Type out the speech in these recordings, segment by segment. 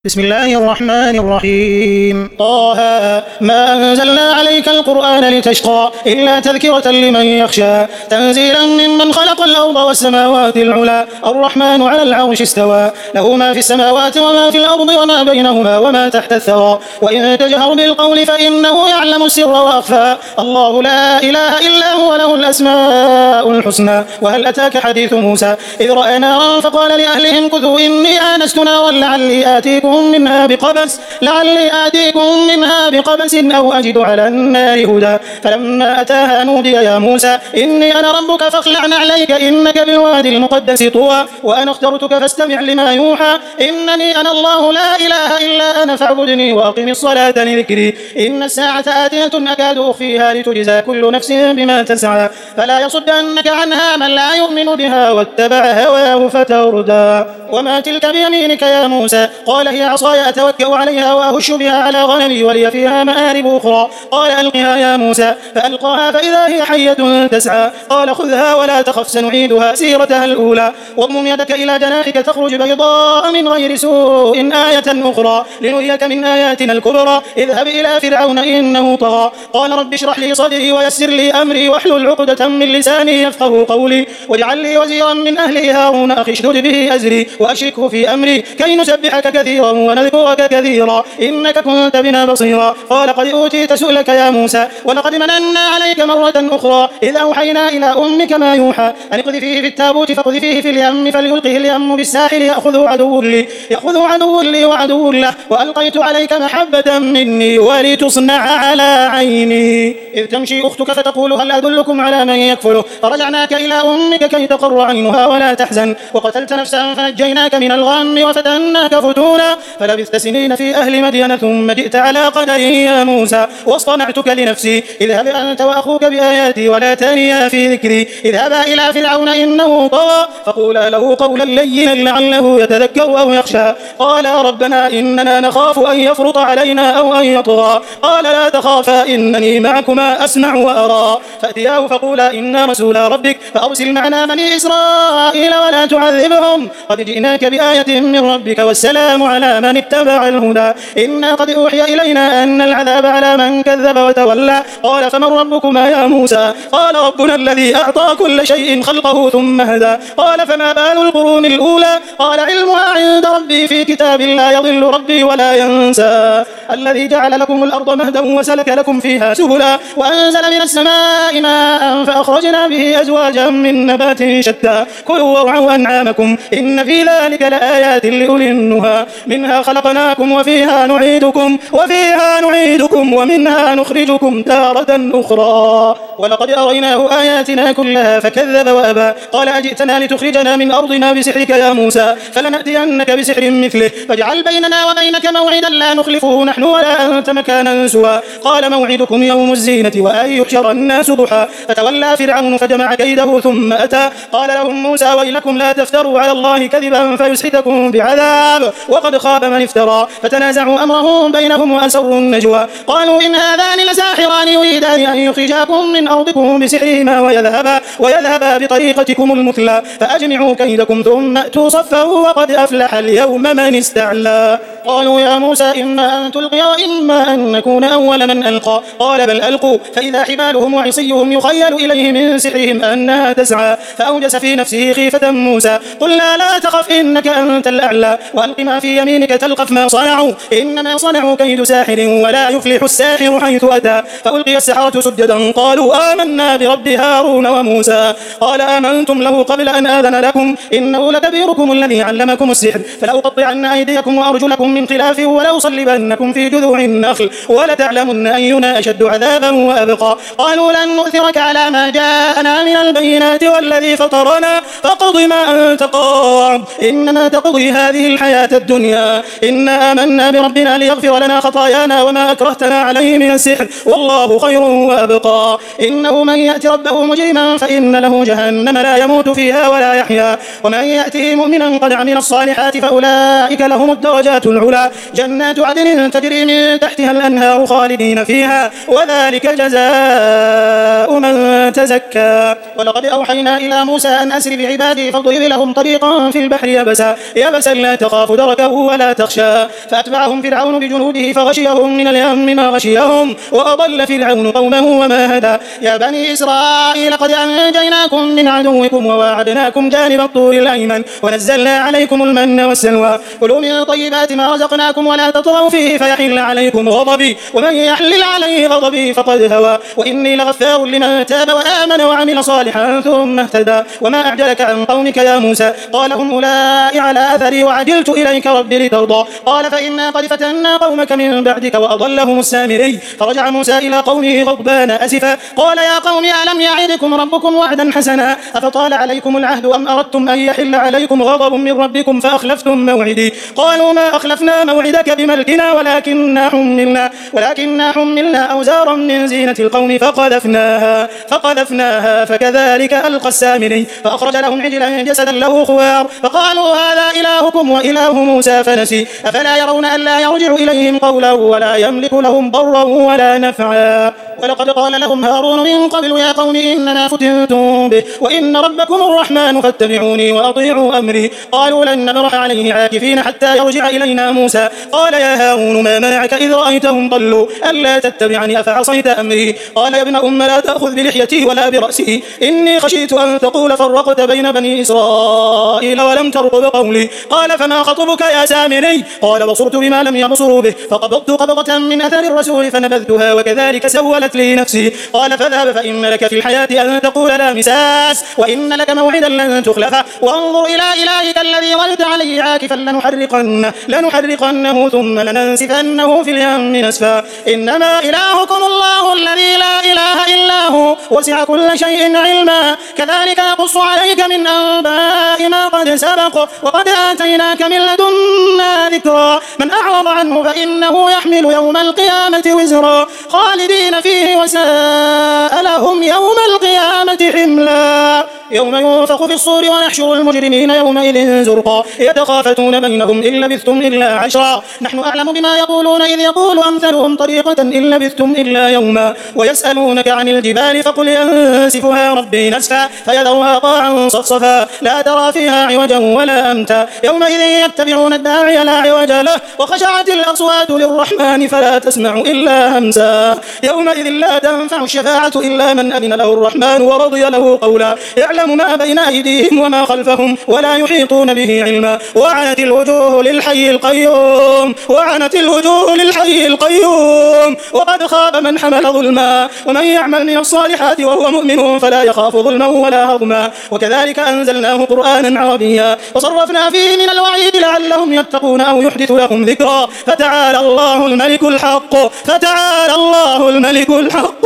بسم الله الرحمن الرحيم طه ما أنزلنا عليك القرآن لتشقى إلا تذكرة لمن يخشى تنزيلا ممن خلق الأرض والسماوات العلى الرحمن على العرش استوى له ما في السماوات وما في الأرض وما بينهما وما تحت الثرى وإن تجهر بالقول فإنه يعلم السر وأخفى الله لا إله إلا هو له الأسماء الحسنى وهل أتاك حديث موسى إذ رأى نارا فقال لأهلهم كثوا إني آنست نارا لعلي آتيكم منها بقبس أو أجد على النار هدى فلما أتاها نودي يا موسى إني أنا ربك فاخلع عليك إنك بالوادي المقدس طوى وأنا اخترتك فاستمع لما يوحى إنني أنا الله لا إله إلا أنا فاعبدني وأقم الصلاة لذكري إن الساعة آتية أكاد أخفيها لتجزى كل نفس بما تسعى فلا يصدنك عنها من لا يؤمن بها واتبع هواه فتردى وما تلك بيمينك يا موسى قال هي عصاي أتوكأ عليها وأهش بها على غنمي ولي فيها مآرب أخرى قال ألقها يا موسى فألقاها فإذا هي حية تسعى قال خذها ولا تخف سنعيدها سيرتها الأولى واضمم يدك إلى جناحك تخرج بيضاء من غير سوء آية أخرى لنريك من آياتنا الكبرى اذهب إلى فرعون إنه طغى قال رب اشرح لي صدري ويسر لي أمري واحلل عقدة من لساني يفقهوا قولي واجعل لي وزيرا من أهلي هارون أخي اشدد به أزري وأشركه في أمري كي نسبحك كثيرا ونذكرك كثيرا إنك كنت بنا بصيرا قال قد أوتيت سؤلك يا موسى ولقد مننا عليك مرة أخرى إذ أوحينا إلى أمك ما يوحى أن اقذفيه في التابوت فاقذفيه في اليم فليلقه اليم بالساحل يأخذه عدو لي وعدو له وألقيت عليك محبة مني ولتصنع على عيني إذ تمشي أختك فتقول هل أدلكم على من يكفله فرجعناك إلى أمك كي تقر عينها ولا تحزن وقتلت نفسا فنجيناك من الغم وفتناك فتونا فلبثت سنين في أهل مدين ثم جئت على قدري يا موسى واصطنعتك لنفسي اذهب أنت وأخوك بآياتي ولا تانيا في ذكري اذهبا إلى فرعون إنه طغى فقولا له قولا لينا لعله يتذكر أو يخشى قال ربنا إننا نخاف أن يفرط علينا أو أن يطغى قال لا تخافا إنني معكما أسمع وأرى فأتياه فقولا إنا رسولا ربك فأرسل معنا بني إسرائيل ولا تعذبهم قد جئناك بآية من ربك والسلام على من اتبع الهدى إنا قد أوحي إلينا أن العذاب على من كذب وتولى قال فمن ربكما يا موسى قال ربنا الذي أعطى كل شيء خلقه ثم هدى قال فما بال القرون الأولى قال علمها عند ربي في كتاب لا يضل ربي ولا ينسى الذي جعل لكم الأرض مهدا وسلك لكم فيها سبلا وأنزل من السماء ماء فأخرجنا به أزواجا من نبات شتى كلوا وارعوا أنعامكم إن في ذلك لآيات لأولي النهى منها خلقناكم وفيها نعيدكم ومنها نخرجكم تارة أخرى ولقد أريناه آياتنا كلها فكذب وأبى قال أجئتنا لتخرجنا من أرضنا بسحرك يا موسى فلنأتينك بسحر مثله فاجعل بيننا وبينك موعدا لا نخلفه نحن ولا أنت مكانا سوى قال موعدكم يوم الزينة وأن يحشر الناس ضحى فتولى فرعون فجمع كيده ثم أتى قال لهم موسى ويلكم لا تفتروا على الله كذبا فيسحتكم بعذاب وقد خاب من افترى فتنازعوا أمرهم بينهم وأسروا النجوى قالوا إن هذان لساحران يريدان أن يخرجاكم من أرضكم بسحرهما ويذهبا بطريقتكم المثلى فأجمعوا كيدكم ثم أتوا صفا وقد أفلح اليوم من استعلى قالوا يا موسى إما أن تلقي وإما أن نكون أول من ألقى قال بل ألقوا فإذا حبالهم وعصيهم يخيل إليه من سحرهم أنها تسعى فأوجس في نفسه خيفة موسى قلنا لا تخف إنك أنت الأعلى وألق ما في يمينك تلقف ما صنعوا إنما صنعوا كيد ساحر ولا يفلح الساحر حيث أتى فألقي السحرة سجدا قالوا آمنا برب هارون وموسى قال آمنتم له قبل أن آذن لكم إنه لكبيركم الذي علمكم السحر فلأقطعن أيديكم وأرجلكم من خلاف ولأصلبنكم في جذوع النخل ولتعلمن أينا أشد عذابا وأبقى قالوا لن نؤثرك على ما جاءنا من البينات والذي فطرنا فاقض ما أنت قاض إنما تقضي هذه الحياة الدنيا إنا آمنا بربنا ليغفر لنا خطايانا وما أكرهتنا عليه من السحر والله خير وأبقى إنه من يأتي ربه مجرما فإن له جهنم لا يموت فيها ولا يحيا ومن يأتي مؤمنا قد عمل الصالحات فأولئك لهم الدرجات العلى جنات عدن تجري من تحتها الأنهار خالدين فيها وذلك جزاء من تزكى ولقد أوحينا إلى موسى أن أسر بعبادي فاضرب لهم طريقا في البحر يبسا لا تخاف دركا ولا تخشى فأتبعهم فرعون بجنوده فغشيهم من اليم ما غشيهم وأضل فرعون قومه وما هدى يا بني إسرائيل قد أنجيناكم من عدوكم وواعدناكم جانب الطور الأيمن ونزلنا عليكم المن والسلوى كلوا من طيبات ما رزقناكم ولا تطغوا فيه فيحل عليكم غضبي ومن يحلل عليه غضبي فقد هوى وإني لغفار لمن تاب وآمن وعمل صالحا ثم اهتدى وما أعجلك عن قومك يا موسى قال هم أولئك على أثري وعجلت إليك ربي لترضى قال فإنا قد فتنا قومك من بعدك وأضلهم السامري فرجع موسى إلى قومه غضبان أسفا قال يا قوم ألم يعدكم ربكم وعدا حسنا أفطال عليكم العهد أم أردتم أن يحل عليكم غضب من ربكم فأخلفتم موعدي قالوا ما أخلفنا موعدك بملكنا ولكننا حملنا أوزارا من زينة القوم فقذفناها فكذلك ألقى السامري فأخرج لهم عجلا جسدا له خوار فقالوا هذا إلهكم وإله موسى فنسي أفلا يرون ألا يرجع إليهم قولا ولا يملك لهم ضرا ولا نفعا ولقد قال لهم هارون من قبل يا قوم إنما فتنتم به وإن ربكم الرحمن فاتبعوني وأطيعوا أمري قالوا لن نبرح عليه عاكفين حتى يرجع إلينا موسى قال يا هارون ما منعك إذ رأيتهم ضلوا ألا تتبعني أفعصيت أمري قال يا ابن أم لا تأخذ بلحيتي ولا برأسي إني خشيت أن تقول فرقت بين بني إسرائيل ولم ترقب قولي قال فما خطبك يا سامري قال بصرت بما لم يبصروا به فقبضت قبضة من أثر الرسول فنبذتها وكذلك سولت لي نفسي قال فاذهب فإن لك في الحياة أن تقول لا مساس وإن لك موعدا لن تخلفه وانظر إلى إلهك الذي ظلت عليه عاكفا لنحرقنه ثم لننسفنه في اليم نسفا إنما إلهكم الله الذي لا إله إلا هو وسع كل شيء علما كذلك نقص عليك من أنباء ما قد سبق وقد آتيناك من لدنا ذكرا من أعرض عنه فإنه يحمل يوم القيامة وزرا خالدين فيه وساء لهم يوم القيامة حملا يوم ينفخ في الصور ونحشر المجرمين يومئذ زرقا يتخافتون بينهم إن لبثتم إلا عشرا نحن أعلم بما يقولون إذ يقول أمثلهم طريقة إن لبثتم إلا يوما ويسألونك عن الجبال فقل ينسفها ربي نسفا فيذرها قاعا صفصفا لا ترى فيها عوجا ولا أمتا يومئذ يتبعون الداعي لا عوج له وخشعت الأصوات للرحمن فلا تسمع إلا همسا يومئذ لا تنفع الشفاعة إلا من أذن له الرحمن ورضي له قولا يعلم ما بين أيديهم وما خلفهم ولا يحيطون به علما وعنت الوجوه للحي القيوم وقد خاب من حمل ظلما ومن يعمل من الصالحات وهو مؤمن فلا يخاف ظلما ولا هضما وكذلك أنزلناه قرآنا عربيا وصرفنا فيه من الوعيد لعلهم يتقون أو يحدث لهم ذكرا فتعالى الله الملك الحق فتعالى الله الملك الحق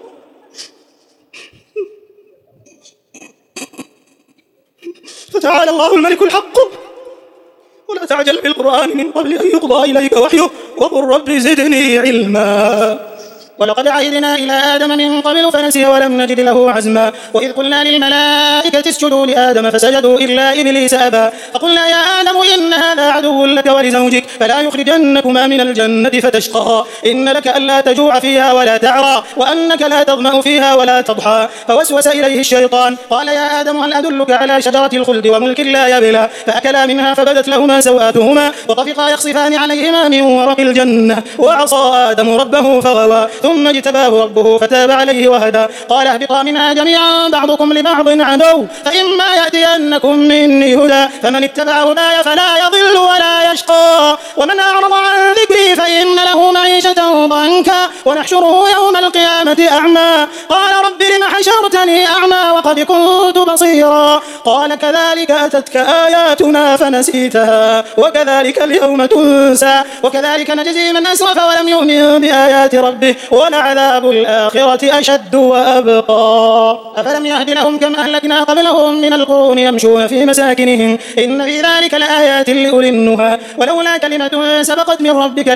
ولا تعجل بالقرآن من قبل أن يقضى إليك وحيه وقل رب زدني علما ولقد عهدنا إلى آدم من قبل فنسي ولم نجد له عزما وإذ قلنا للملائكة اسجدوا لآدم فسجدوا إلا إبليس أبى فقلنا يا آدم إن هذا عدو لك ولزوجك فلا يخرجنكما من الجنة فتشقى إن لك ألا تجوع فيها ولا تعرى وأنك لا تظمأ فيها ولا تضحى فوسوس إليه الشيطان قال يا آدم هل أدلك على شجرة الخلد وملك لا يبلى فأكلا منها فبدت لهما سوآتهما وطفقا يخصفان عليهما من ورق الجنة وعصى آدم ربه فغوى ثم اجتباه ربه فتاب عليه وهدى قال اهبطا منها جميعا بعضكم لبعض عدو فإما يأتينكم مني هدى فمن اتبع هداي فلا يضل ولا يشقى ومن أعرض عن ذكري فإن له معيشة ضنكا ونحشره يوم القيامة أعمى قال رب لم حشرتني أعمى وقد كنت بصيرا قال كذلك أتتك آياتنا فنسيتها وكذلك اليوم تنسى وكذلك نجزي من أسرف ولم يؤمن بآيات ربه ولعذاب الآخرة أشد وأبقى أفلم يهد لهم كم أهلكنا قبلهم من القرون يمشون في مساكنهم إن في ذلك لآيات لأولي النهى ولولا كلمة سبقت من ربك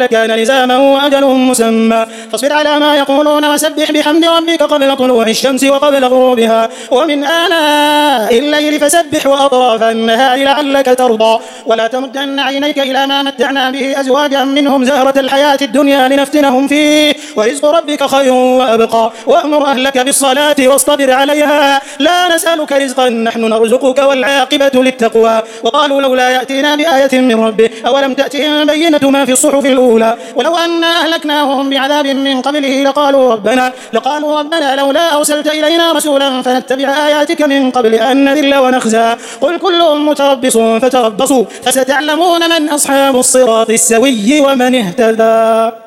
لكان لزاما وأجل مسمى فاصبر على ما يقولون وسبح بحمد ربك قبل طلوع الشمس وقبل غروبها ومن آناء الليل فسبح وأطراف النهار لعلك ترضى ولا تمدن عينيك إلى ما متعنا به أزواجا منهم زهرة الحياة الدنيا لنفتنهم فيه ورزق ربك خير وأبقى وأمر أهلك بالصلاة واصطبر عليها لا نسألك رزقا نحن نرزقك والعاقبة للتقوى وقالوا لولا يأتينا بآية من ربه أولم تأتهم بينة ما في الصحف الأولى ولو أنا أهلكناهم بعذاب من قبله لقالوا ربنا لولا أرسلت إلينا رسولا فنتبع آياتك من قبل أن نذل ونخزى قل كل متربص فتربصوا فستعلمون من أصحاب الصراط السوي ومن اهتدى.